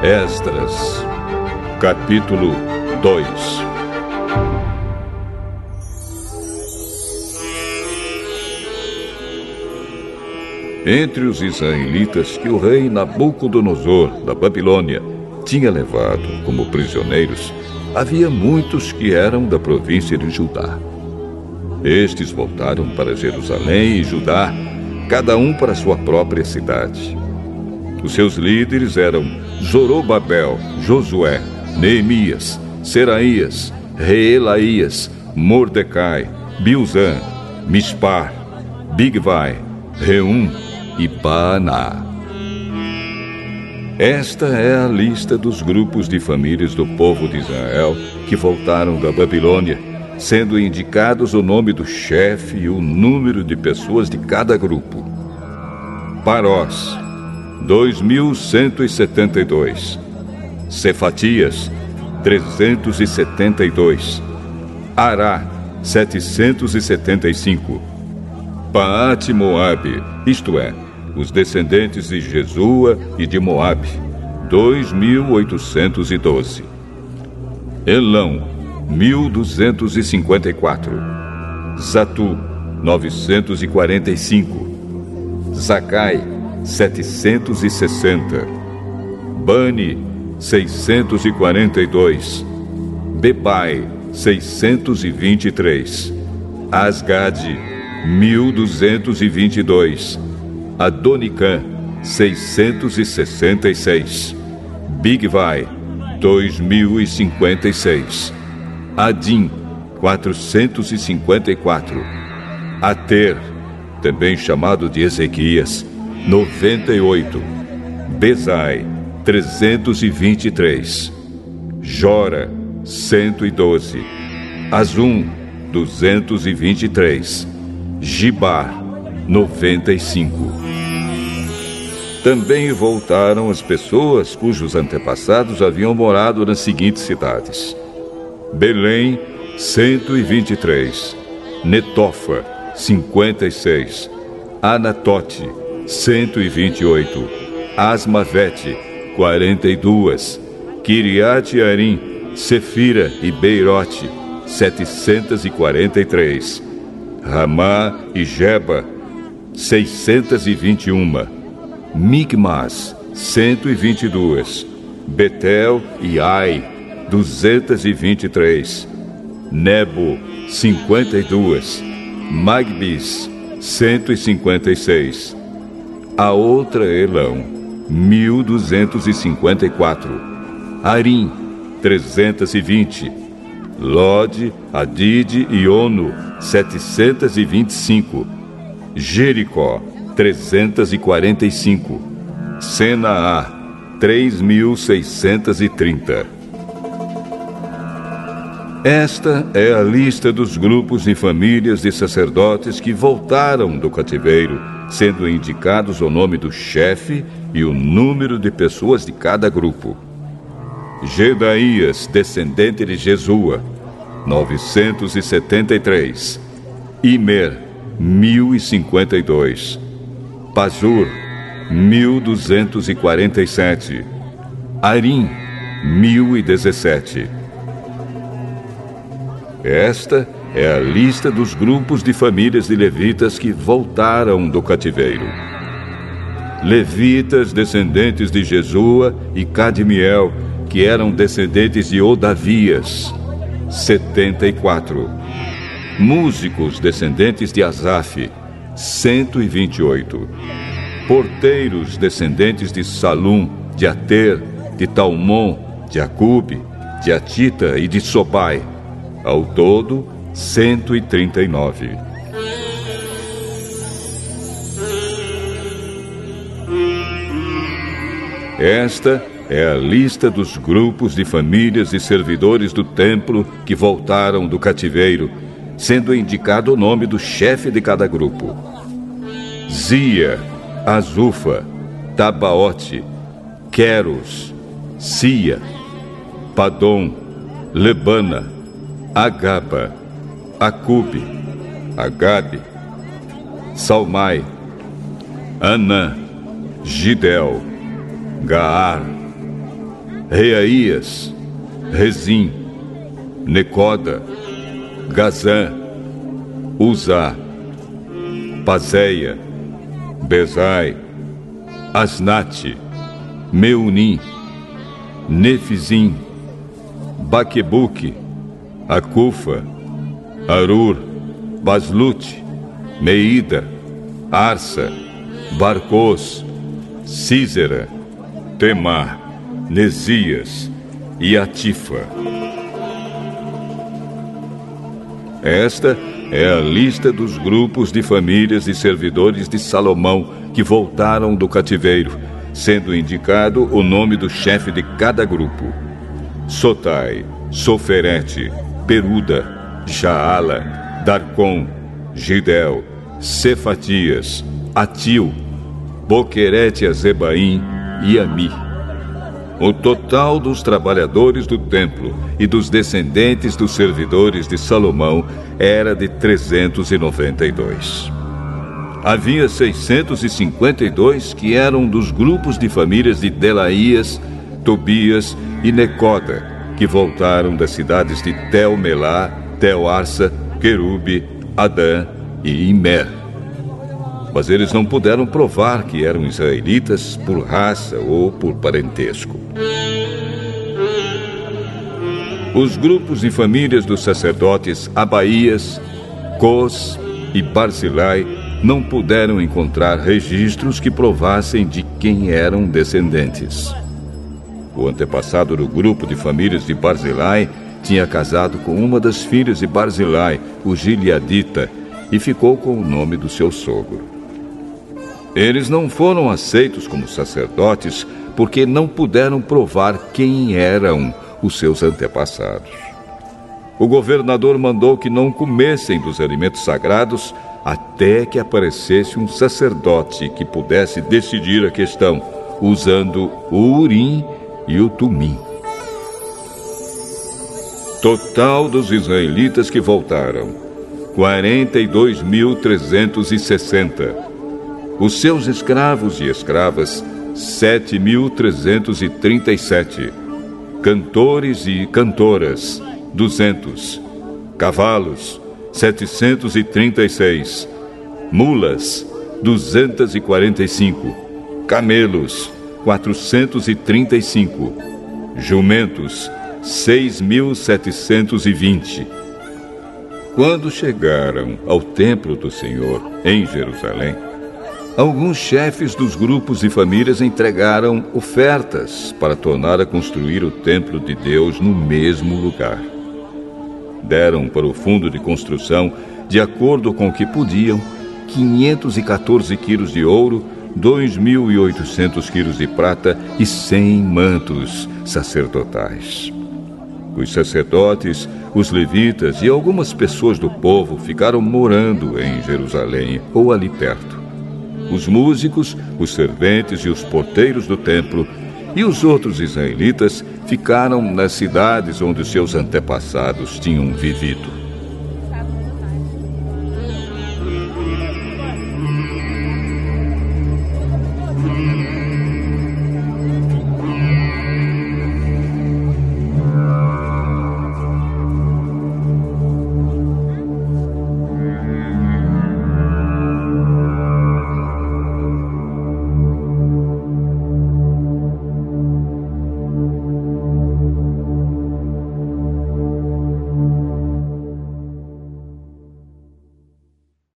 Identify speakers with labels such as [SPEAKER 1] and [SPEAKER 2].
[SPEAKER 1] Esdras, capítulo 2. Entre os israelitas que o rei Nabucodonosor, da Babilônia, tinha levado como prisioneiros, havia muitos que eram da província de Judá. Estes voltaram para Jerusalém e Judá, cada um para sua própria cidade. Os seus líderes eram Zorobabel, Josué, Neemias, Seraías, Reelaías, Mordecai, Bilzã, Mispar, Bigvai, Reum e Baaná. Esta é a lista dos grupos de famílias do povo de Israel que voltaram da Babilônia, sendo indicados o nome do chefe e o número de pessoas de cada grupo. Parós, 2.172. Cefatias, 372. Ará, 775. Paate Moabe, isto é, os descendentes de Jesua e de Moabe, 2.812. Elão, 1.254. Zatu, 945. Zacai, 760. Bani, 642. Bebai, 623. Asgade, 1.222. Adonicã, 666. Bigvai, 2.056. Adim, 454. Ater, também chamado de Ezequias, 98. Bezai, 323. Jora, 112. Azum, 223. Gibar, 95. Também voltaram as pessoas cujos antepassados haviam morado nas seguintes cidades: Belém, 123. Netofa, 56. Anatote, 128. Asmavete, 42. Kiriat Arim, Sefira e Beirote, 743. Ramá e Geba, 621. Migmas, 122. Betel e Ai, 223. Nebo, 52. Magbis, 156. A outra Elão, 1.254. Arim, 320. Lode, Adide e Ono, 725. Jericó, 345. Senaá, 3.630. Esta é a lista dos grupos e famílias de sacerdotes que voltaram do cativeiro, sendo indicados o nome do chefe e o número de pessoas de cada grupo. Gedaías, descendente de Jesua, 973. Imer, 1.052. Pazur, 1.247. Arim, 1.017. Esta é a lista dos grupos de famílias de levitas que voltaram do cativeiro. Levitas, descendentes de Jesua e Cadmiel, que eram descendentes de Odavias, 74. Músicos, descendentes de Asaf, 128. Porteiros, descendentes de Salum, de Ater, de Talmon, de Acube, de Atita e de Sobai. Ao todo, 139. Esta é a lista dos grupos de famílias e servidores do templo que voltaram do cativeiro, sendo indicado o nome do chefe de cada grupo: Zia, Azufa, Tabaote, Queros, Sia, Padom, Lebana, Agaba, Acube, Agabe, Salmai, Anã, Gidel, Gaar, Reaías, Rezim, Necoda, Gazã, Uzá, Pazéia, Bezai, Asnate, Meunim, Nefizim, Baquebuque, Acufa, Arur, Baslute, Meida, Arsa, Barcos, Císera, Temá, Nesias e Atifa. Esta é a lista dos grupos de famílias e servidores de Salomão que voltaram do cativeiro, sendo indicado o nome do chefe de cada grupo: Sotai, Soferete, Peruda, Jaala, Darcom, Gidel, Cefatias, Atil, Boquerete-Azebaim e Ami. O total dos trabalhadores do templo e dos descendentes dos servidores de Salomão era de 392. Havia 652 que eram dos grupos de famílias de Delaías, Tobias e Necoda, que voltaram das cidades de Tel-Melá, Tel-Arsa, Querube, Adã e Imer. Mas eles não puderam provar que eram israelitas por raça ou por parentesco. Os grupos e famílias dos sacerdotes Abaías, Cos e Barzilai não puderam encontrar registros que provassem de quem eram descendentes. O antepassado do grupo de famílias de Barzilai tinha casado com uma das filhas de Barzilai, o Gileadita, e ficou com o nome do seu sogro. Eles não foram aceitos como sacerdotes porque não puderam provar quem eram os seus antepassados. O governador mandou que não comessem dos alimentos sagrados até que aparecesse um sacerdote que pudesse decidir a questão, usando o Urim e o Tumim. Total dos israelitas que voltaram: 42.360. Os seus escravos e escravas, 7.337. Cantores e cantoras, 200. Cavalos, 736. Mulas, 245. Camelos, 435. Jumentos, 6.720. Quando chegaram ao templo do Senhor, em Jerusalém, alguns chefes dos grupos e famílias entregaram ofertas para tornar a construir o templo de Deus no mesmo lugar. Deram para o fundo de construção, de acordo com o que podiam, 514 quilos de ouro, 2.800 quilos de prata e 100 mantos sacerdotais. Os sacerdotes, os levitas e algumas pessoas do povo ficaram morando em Jerusalém ou ali perto. Os músicos, os serventes e os porteiros do templo e os outros israelitas ficaram nas cidades onde seus antepassados tinham vivido.